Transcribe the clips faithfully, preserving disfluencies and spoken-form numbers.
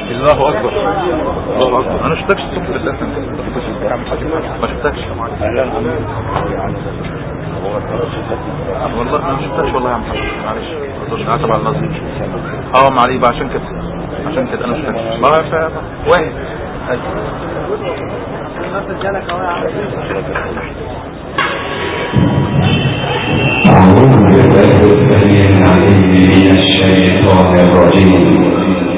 الله اكبر الله اكبر. انا شفتكش الصبح بالله ما شفتكش والله ما شفتكش والله يا عم حسن معلش ما عتب على النظر اه معلش بقى عشان كده عشان كده انا شفتكش ما واحد أعوذ بالله السميع العليم من الشيطان الرجيم.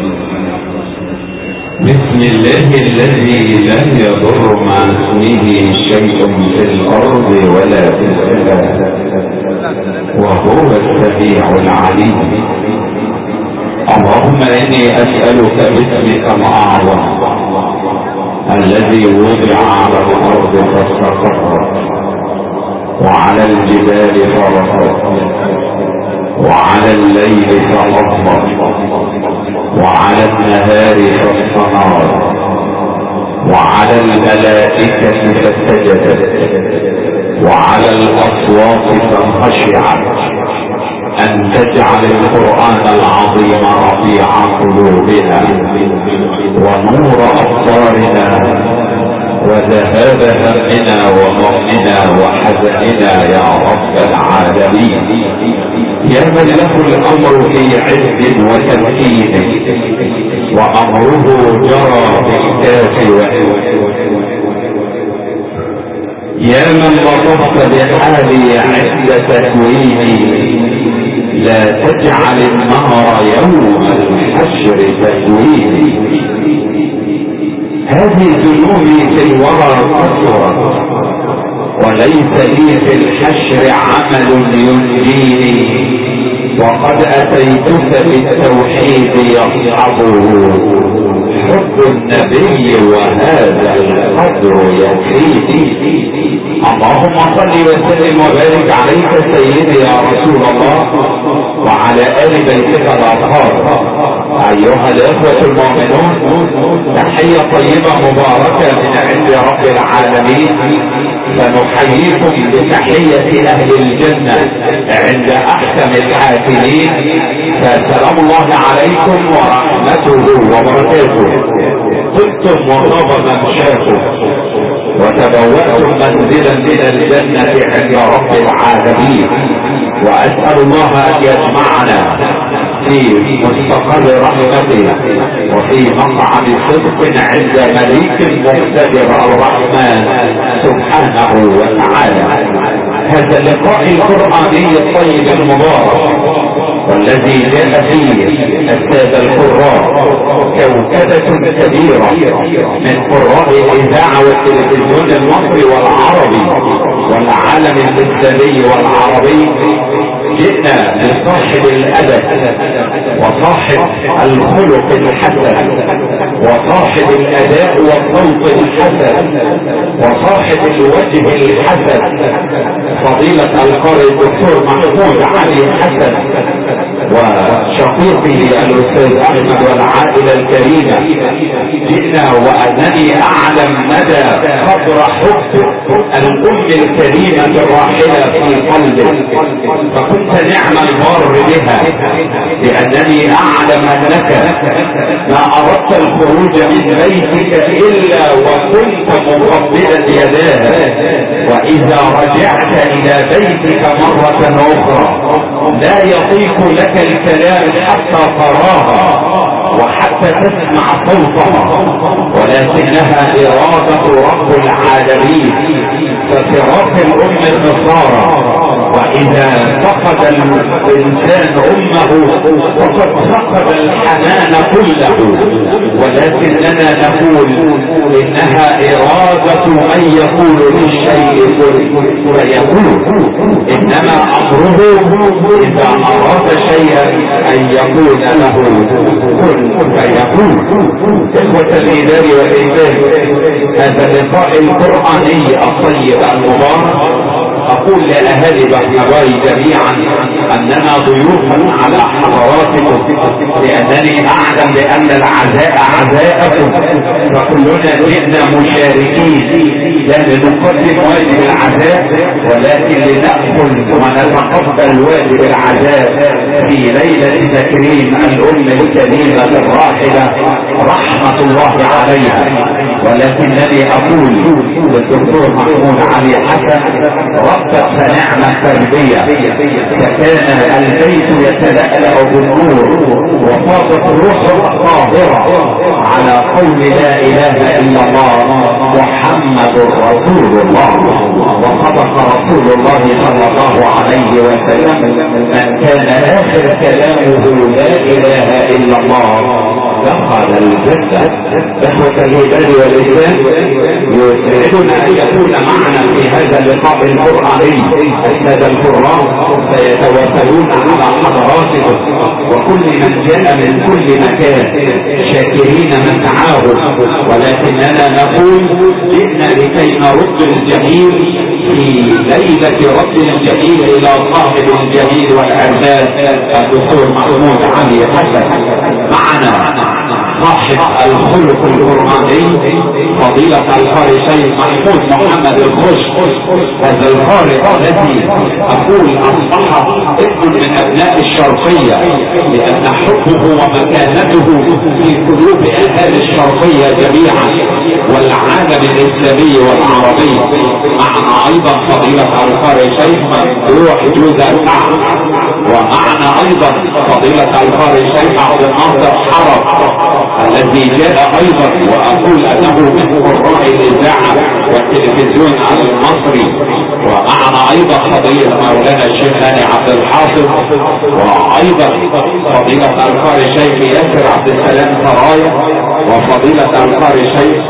بسم الله الذي لا يضر مع اسمه شيء في الأرض ولا في السماء وهو السميع العليم. اللهم إني أسألك باسمك الأعظم الذي وضع على الأرض فاستقر وعلى الجبال فرصت وعلى الليل فأصبر وعلى النهار فاستنار وعلى الملائكة فسجدت وعلى الأصوات فخشعت أن تجعل القرآن العظيم ربيع قلوبنا ونور أبصارنا وذهاب همنا وغمنا وحزننا يا رب العالمين. يا من له الامر في عز وتمكين وامره جرى بالكاف يا من لطفت بحالي عند تكويني لا تجعل النهر يوم الحشر تكويني. هذه ذنوبي في الورى كثرت وليس لي في الحشر عمل ينجيني وقد اتيتك بالتوحيد يصحبه حب النبي وهذا القدر يكفيني. اللهم صل وسلم وبارك عليك سيدي يا رسول الله وعلى آل بيتك الأطهار. أيها الإخوة المؤمنون تحية طيبة مباركة من عند رب العالمين. فنحييكم بتحية أهل الجنة عند أحكم الحاكمين. فسلام الله عليكم ورحمته وبركاته. طبتم وطاب ممشاكم وتبوأتم منزلا من الجنة عند رب العالمين. وأسأل الله أن يجمعنا في مستقر رحمته وفي مقعد صدق عند مليك مقتدر الرحمن سبحانه وتعالى. هذا اللقاء القرآني الطيب المبارك والذي جاء فيه السادة القراء كوكبة كبيرة من قراء الإذاعة والتلفزيون المصري والعربي والعالم الإسلامي والعربي. جئنا لصاحب الأدب وصاحب الخلق الحسن وصاحب الأداء والصوت الحسن وصاحب الوجه الحسن فضيلة القارئ الدكتور محمود علي حسن وشقيقه الأستاذ أحمد والعائلة الكريمة. جئنا وأنني أعلم مدى قدر حب الأم الكريمة الراحلة في قلبه فكنت نعم البار بها لأنني أعلم أنك ما أردت الخروج من بيتك إلا وكنت مقبلا يداها. وإذا رجعت إلى بيتك مرة أخرى لا يطيق لك الكلام حتى تراها وحتى تسمع صوتها ولكنها إرادة رب العالمين. ففراق الأم النصارى وإذا فقد الإنسان أمه فقد فقد الحنان كله. ولكننا نقول إنها إرادة من يقول للشيء فيكون. إنما أمره إذا أراد شيئا أن يقول له كن فيكون. إخوة الإيمان والإيمان هذا اللقاء القرآني الطيب المبارك اقول لاهالي بحراي جميعا اننا ضيوف على حضراتكم، لانني اعلم بان العزاء عزاءكم، فكلنا جئنا مشاركين لا لنقدم واجب العزاء ولكن لنأخذ ونتقبل واجب العزاء في ليلة تكريم الام الكريمة الراحلة رحمة الله عليها. ولكنني اقول للدكتور محمود علي حسن ربت فنعم التربية، فكان البيت يتلألأ بالنور وفاضت الروح الطاهرة على قول لا اله الا الله محمد رسول الله. وصدق رسول الله صلى الله عليه وسلم من كان اخر كلامه لا اله الا الله دخل الجنة. اخوة الايمان والاسلام، يسعدنا ان يكون معنا في هذا اللقاء القرآني السادة القراء سيتوافدون على حضراتكم وكل من جاء من كل مكان شاكرين مسعاهم، ولكننا نقول جئنا لكي نرد الجميل في ليلة رد الجميل الى صاحب الجميل والعرفان الدكتور محمود علي حسن. معنا صاحب الخلق القرآني فضيلة القارئ شيخ محمود محمد الخش، هذا القارئ الذي اقول اصبح ابن من ابناء الشرقية لان حبه ومكانته في قلوب اهالي الشرقية جميعا والعالم الاسلامي والعربي. معنا ايضا فضيلة القارئ شيخ ممدوح جوزة الكعب، ومعنا ايضا فضيلة القارئ شيخ عبد الناصر حرب الذي جاء ايضا واقول انه من قراء الاذاعه والتلفزيون المصري. ومعنا ايضا فضيلة مولانا الشيخ هاني عبد الحافظ، وايضا فضيلة القارئ شيخ ياسر عبد السلام سرايا، وفضيلة القارئ شيخ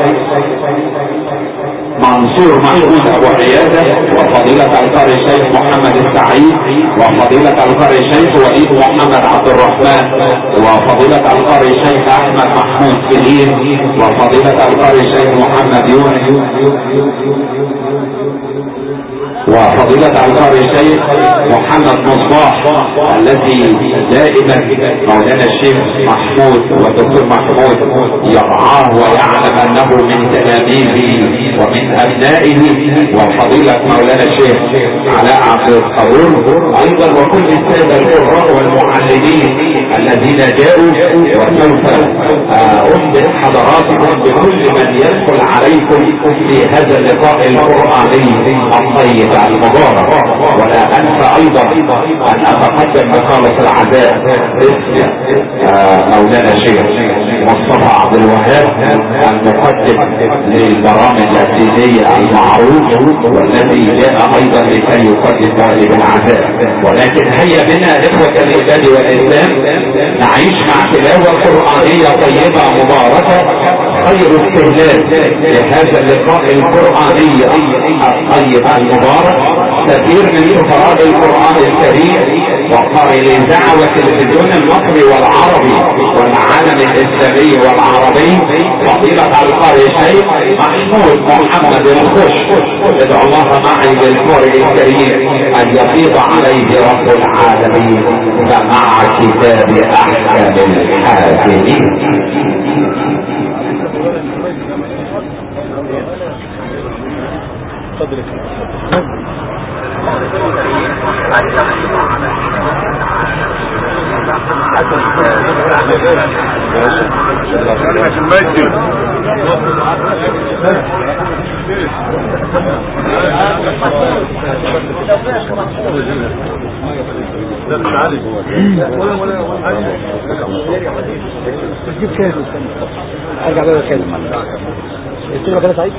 منصور محمود ابو عيادة، وفضيلة القارئ شيخ محمد السعيد، وفضيلة القارئ شيخ وليد محمد عبد الرحمن، وفضيلة القارئ شيخ احمد محمود سليم، وفضيلة القارئ شيخ محمد يونس، وفضيلة القارئ شيخ محمد مصباح الذي دائما مولانا الشيخ محمود والدكتور محمود يرعاه ويعلم انه من تلاميذه ومن ابنائه، وفضيلة مولانا الشيخ علاء عبد القبور ايضا، وكل السادة القراء والمعلمين الذين جاءوا. وسوف انبئ حضراتكم بكل من يدخل عليكم في هذا اللقاء القرآني الطيب المبارك. ولا انسى ايضا ان اتقدم مخالص العزاء باسم مولانا الشيخ مصطفى عبد الوهاب المقدم للبرامج الدينية المعروف والذي جاء ايضا لكي يقدم واجب العزاء. ولكن هيا بنا اخوة الايمان والاسلام نعيش مع تلاوة قرآنية طيبة مباركة خير استهلال لهذا اللقاء القرآني الطيب المبارك. كثير من سفراء القرآن الكريم وقارئ الاذاعة والتلفزيون المصري والعربي والعالم الاسلامي والعربي فضيلة القارئ شيخ محمود محمد الخش، ادعو الله معي بالقارئ الكريم ان يفيض عليه رب العالمين فمع كتاب احكم الحاكمين. ارجع بقى اتكلم الكلمه كده سعيد.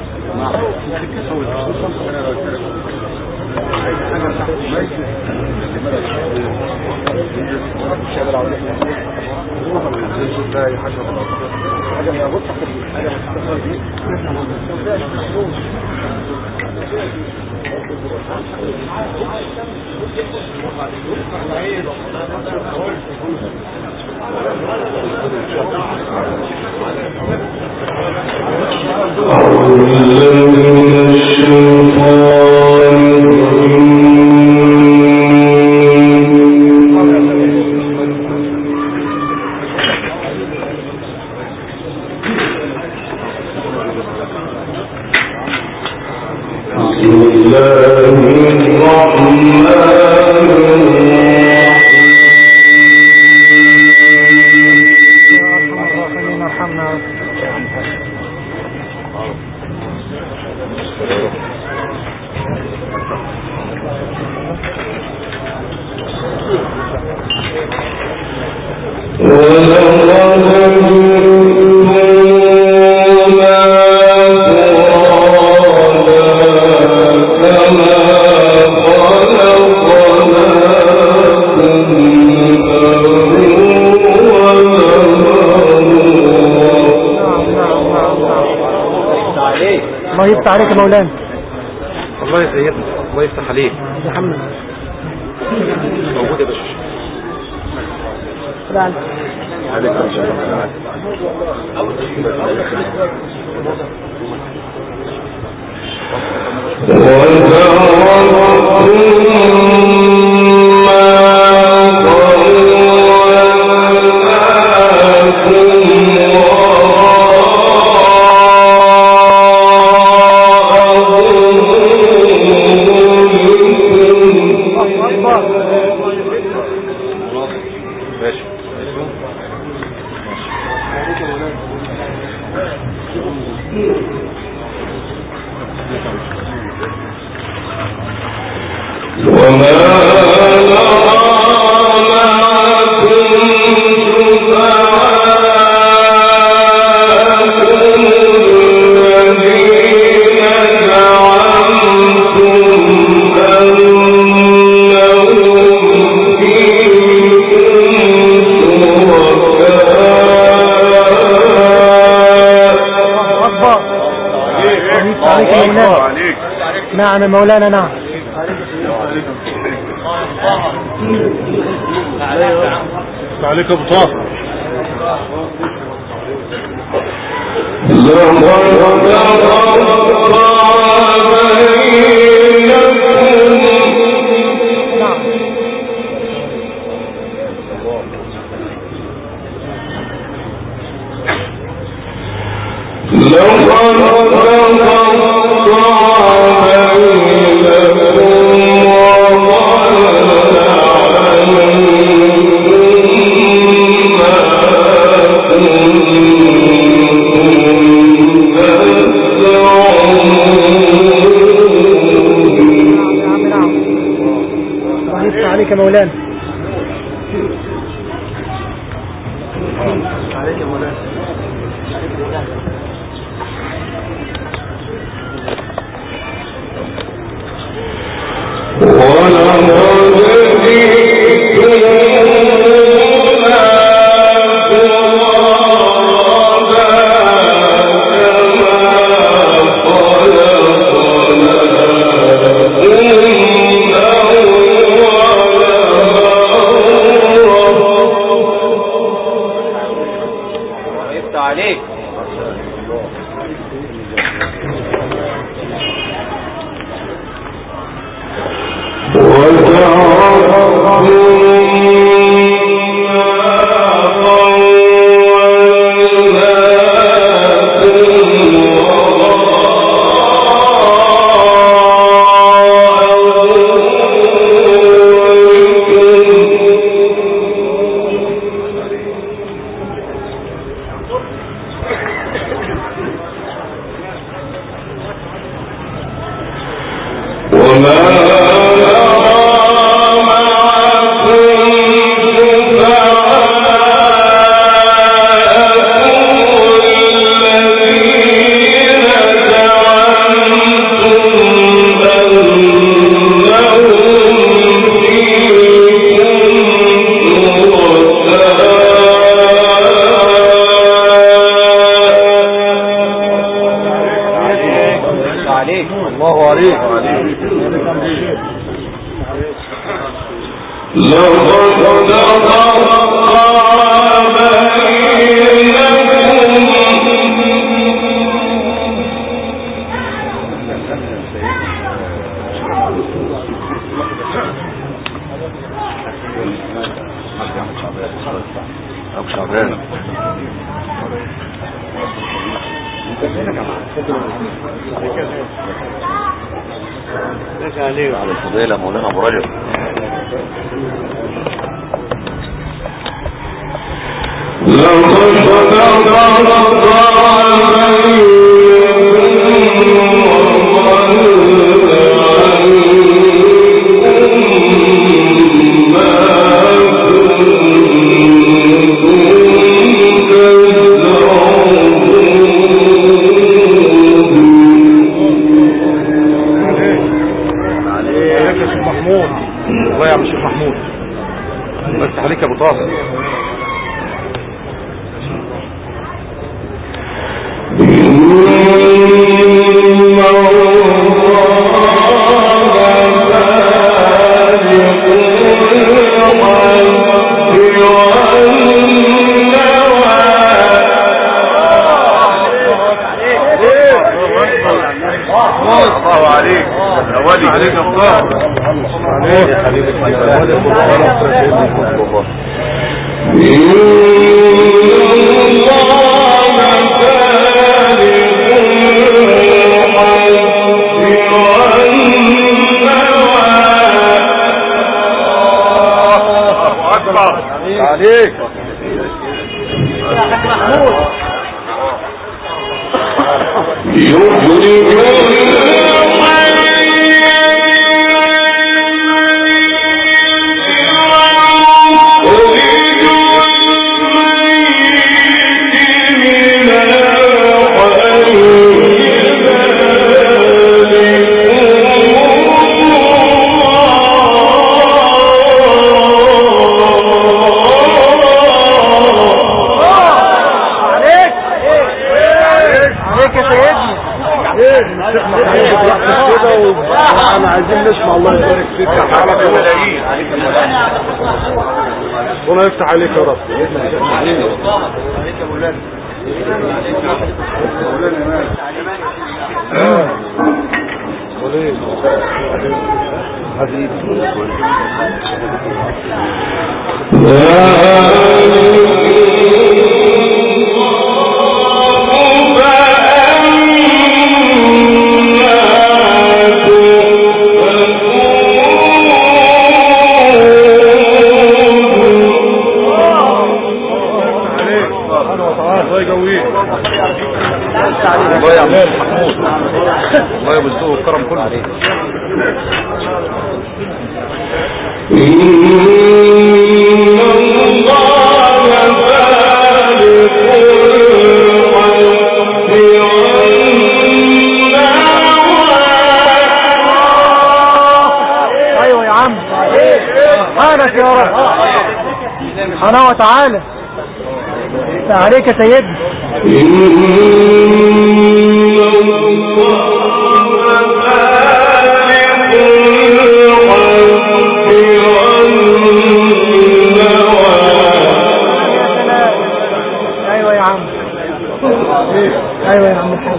أعوذ بالله من الشيطان الرجيم. الله يفتح عليك يا مولانا. الله يسيدنا، الله يفتح عليك يا محمد. موجود يا باشا. لا عليك يا شيخ. نعم مولانا. نعم عليك ابو طه. عليك مولانا. عليك يا مولانا. على الفضيلة مولانا ابو رجب. الله يا عم الشيخ محمود، بس عليك يا ابو طاهر. الله عليك اولي عليك يا ابو طاهر. عليك يا حبيبي عليك انا عايزين نسمع. الله يبارك فيك يا حالك الملايين، ربنا يفتح عليك يا رب. عليك يا مولانا. الله يا عم محمود، الله يبارك والكرم كله عليك. ايوه يا عم، سبحانك يا رب سبحانه وتعالى. عليك يا سيدي. ايوه يا عم، ايوه يا عم الحاج.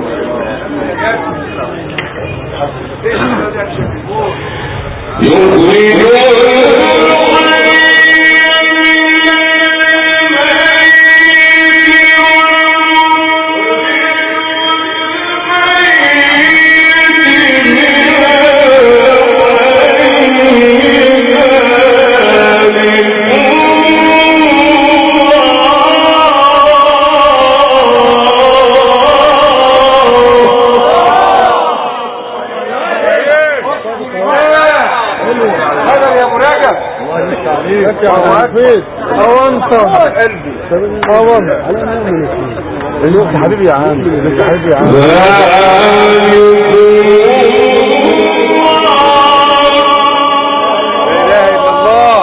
انت حبيبي يا عم، انت حبيبي يا عم. لا اله الا الله.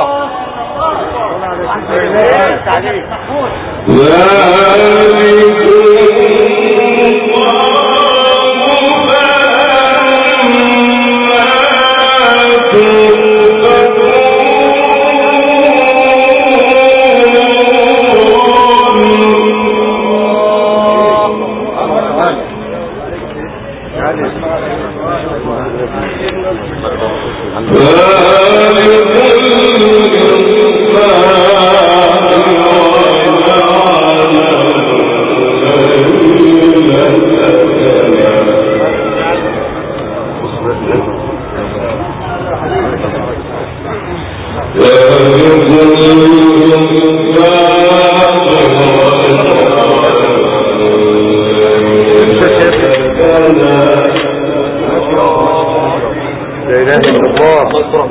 لا اله الا الله.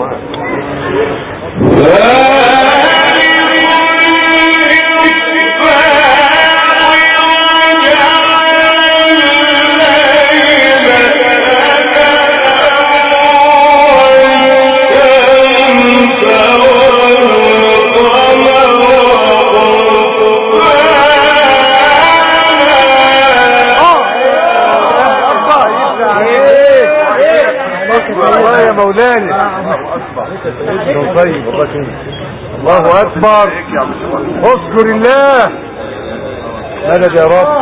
مولانا طيب الله اكبر. اذكر الله. مدد يا رب.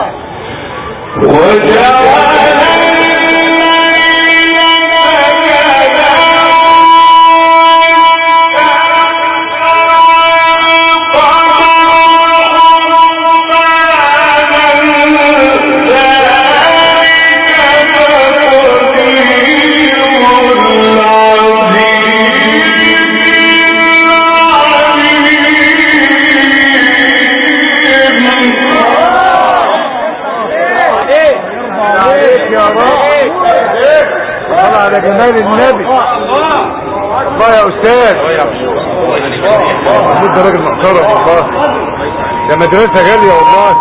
على جمال النبي. الله يا استاذ. محمود ده راجل محترم والله. ده مدرسه غاليه والله.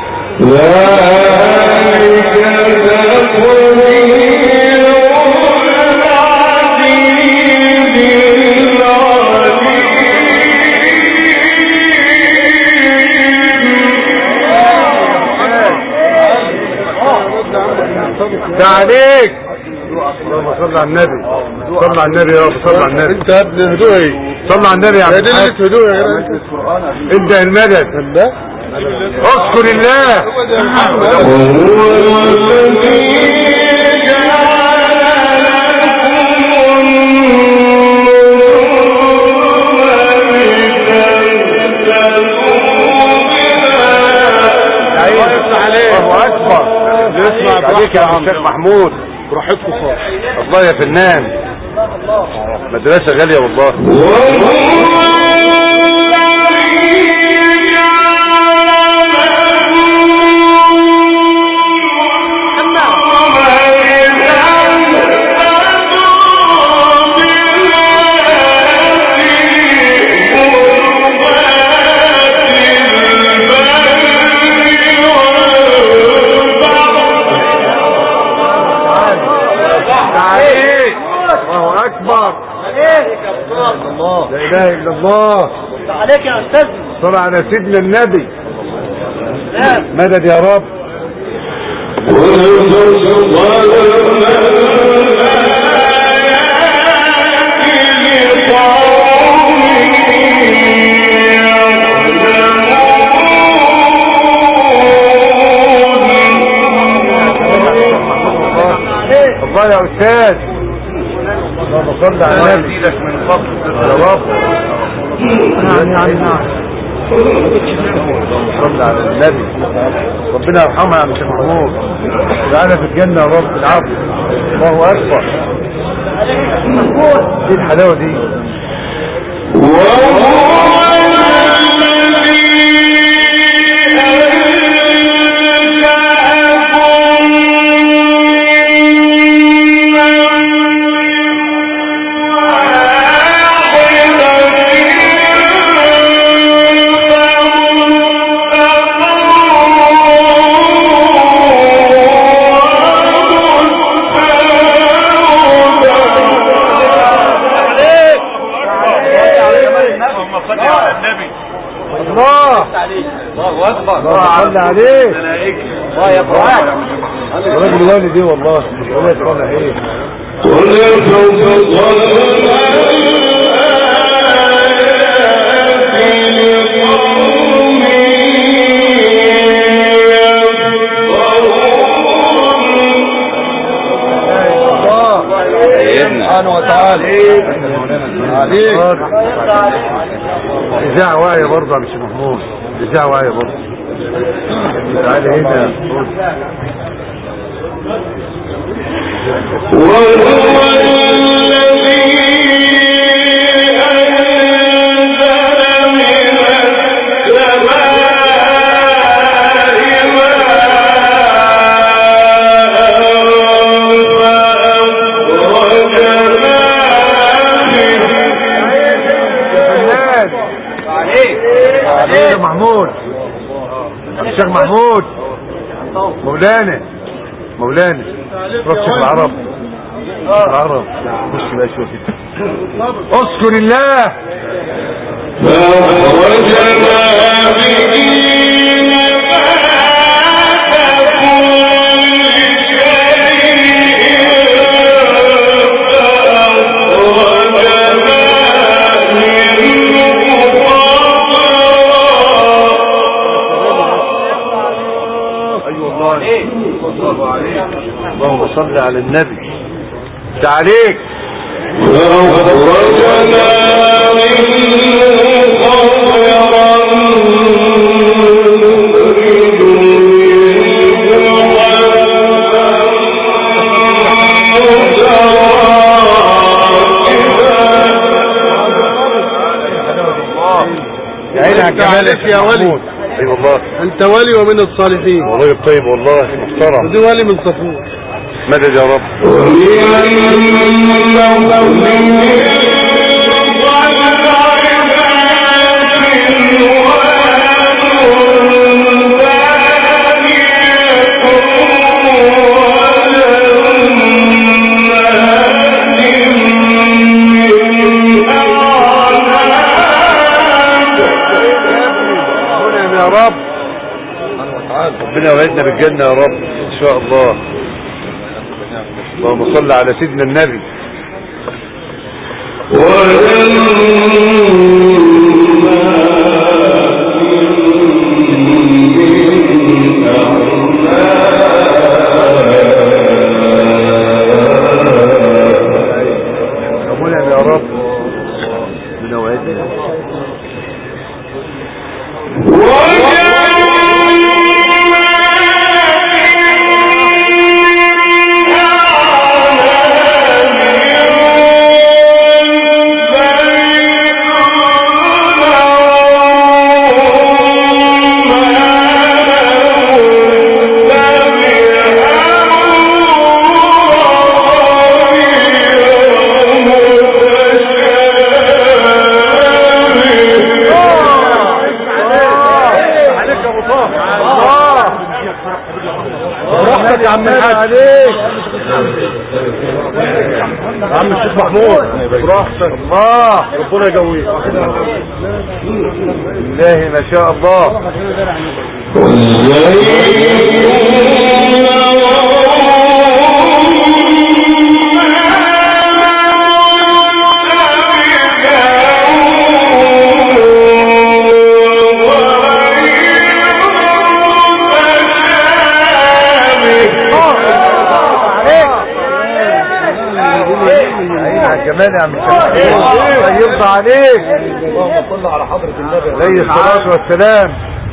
ده عليك. اللهم صل على النبي. صل على النبي يا رب. صل على النبي. انت يا ابن هدوء. صل على النبي يا عم الحاج. هدوء يا جدع. انت المدد. اذكر الله. الله اكبر. اسمع عليك يا عم الشيخ محمود. براحتكم خالص. الله يا فنان. مدرسة غالية والله. لا اله الا الله. عليك يا استاذ. صل على سيدنا النبي. مدد يا رب. الله يا استاذ. اللهم صل على النبي. يا رب. اللهم صل على النبي. ربنا يرحمها يا شيخ محمود. تعالى في الجنه يا رب العفو. الله اكبر. ايه الحلاوه دي. الله صلى عليه. الله يا فؤاد. راجل والدي والله. الله يصلح عليه. سبحانه وتعالى عليك. إذاعة واعية برضه يا مش محمود. إذاعة واعية برضه. تعالى هنا. وهو الذي أنزل من السماء الشيخ محمود مولانا مولانا روح شيخ العرب العرب خش بقى شوف اذكر الله فأخرجنا به اللهم صل على النبي تعاليك فأخرجنا منه خيرا يا عيني على جمالك يا ولي. اي والله انت ولي ومن الصالحين والله طيب والله محترم ودي ولي من صفور. مدد يا رب. يا رب ربنا يوعدنا بالجنة يا رب ان شاء الله. اللهم صل على سيدنا النبي. ربنا يا رب ربنا يوعدنا. يا عم الحاج عليك يا عم الشيخ محمود براحتك. الله ربنا يقويك بالله ما شاء الله. كمان يا عم الله يرضى عليك. اللهم صل على حضرة النبي عليه الصلاة والسلام.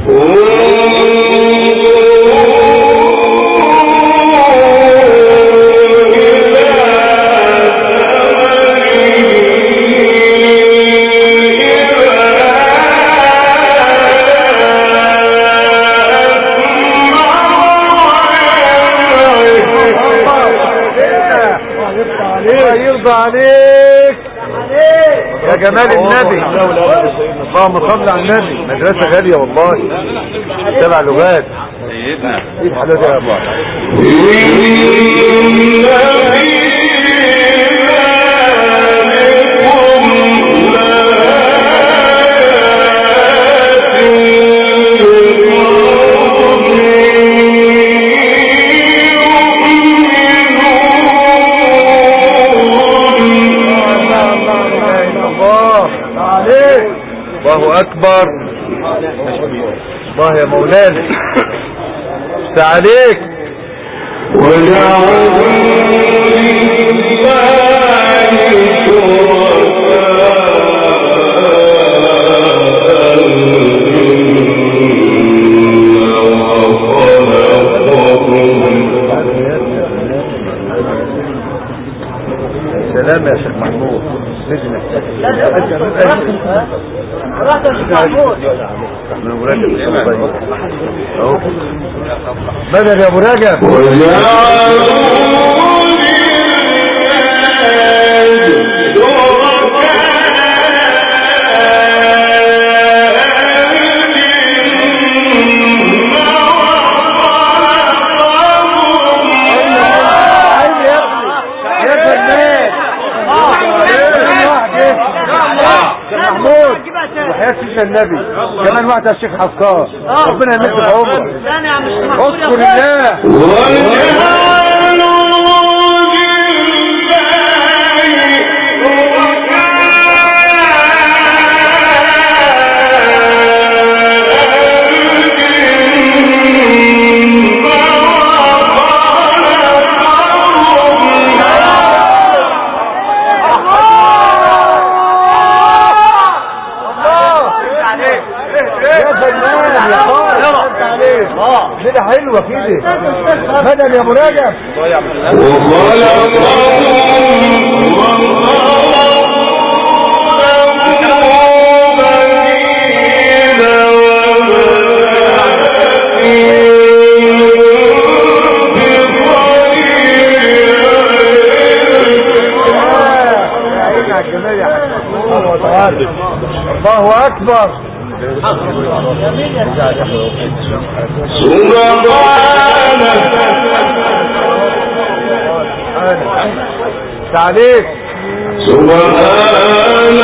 يرضى عليك يا جمال النبي. اللهم صل على النبي. مدرسة غالية والله سبع لغات. ايه الحلاوة دي يا ابو الله اكبر. الله يا مولانا عليك. سلام يا شيخ محمود. سجنك راحت يا شيخ محمود. من ابو رجب اهو بدل يا ابو رجب. سيدنا النبي كمان واحد يا الشيخ حسان ربنا يمد بعمرك اذكر الله كده حلوة كده بدل يا مراجع الله أكبر سبحانه تعليق سبحانه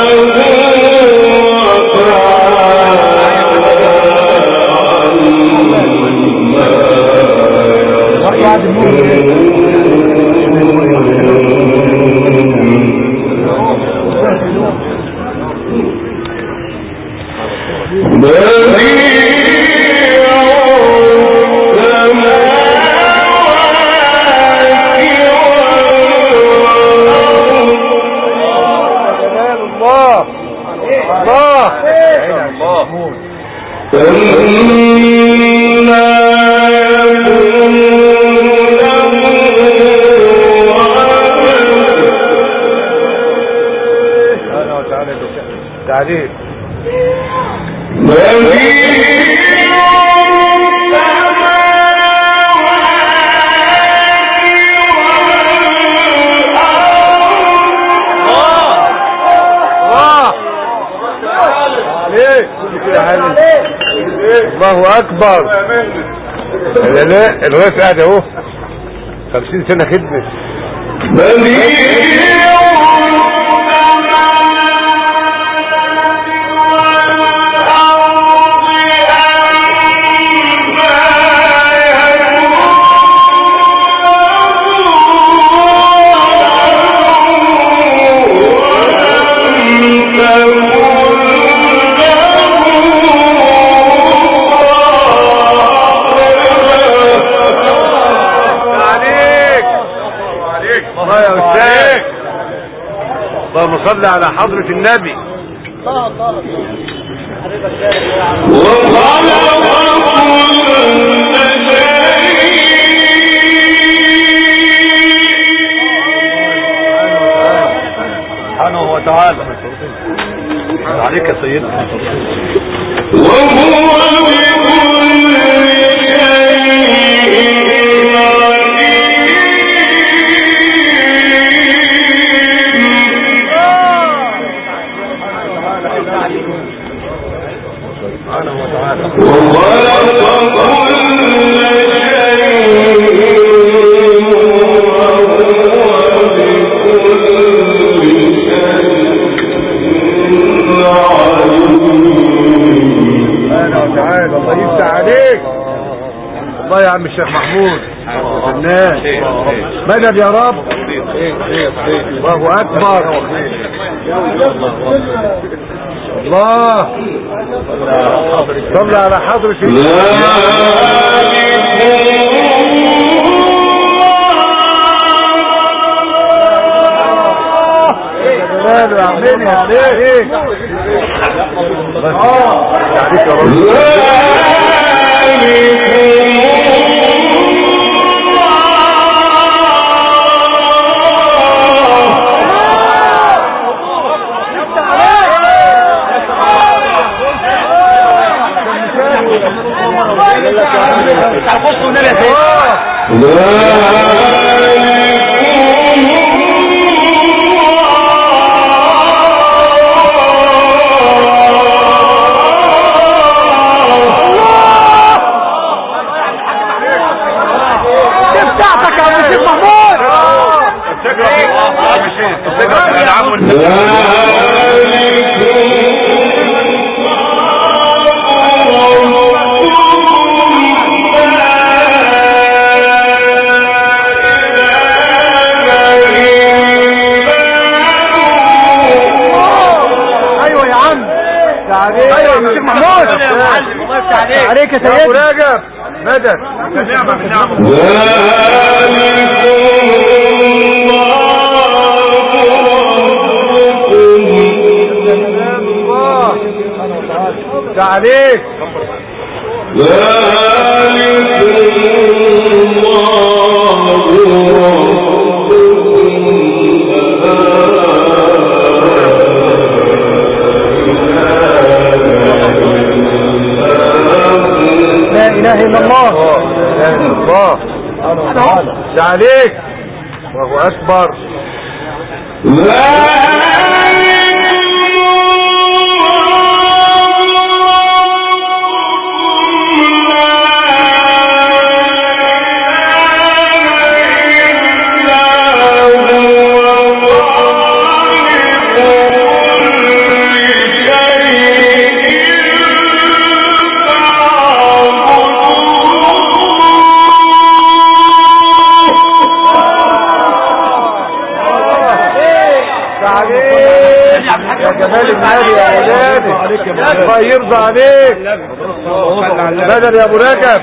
تعليق الله اكبر لا لا الوقت قاعد اهو خمسين سنة خدمة اللهم صل على حضرة النبي سبحانه وتعالى عليك يا سيدنا وهو الله يا عم الشيخ محمود الناس مدد يا رب الله اكبر الله صلى على حضرة الله يعملني عليك عليك يا رب عليك يا سيدي. ابو رجب مدد نعمه من نعمه. عليك لا اله الا الله. لا اله الا الله. ده عليك وهو اكبر. يا جمال النبي يا ولادي الله يرضى عليك. بدل يا ابو رجب.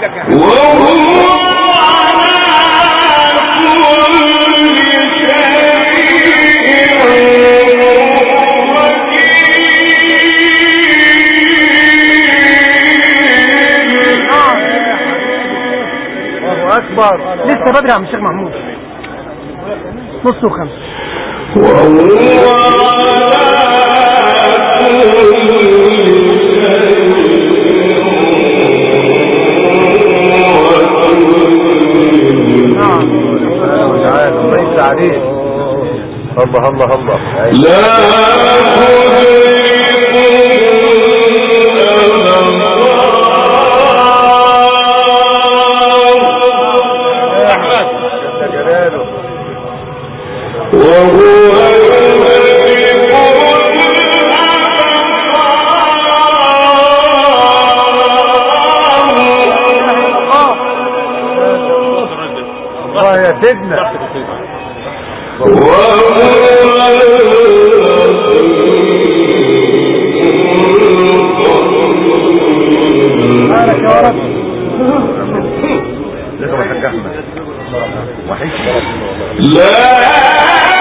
الله اكبر. لسه بدري يا عم الشيخ محمود. نص وخمسة. ليس عليه. الله الله الله. لا الله يا سيدنا. مالك يا رب. لكم يا حاج احمد. وحيد لا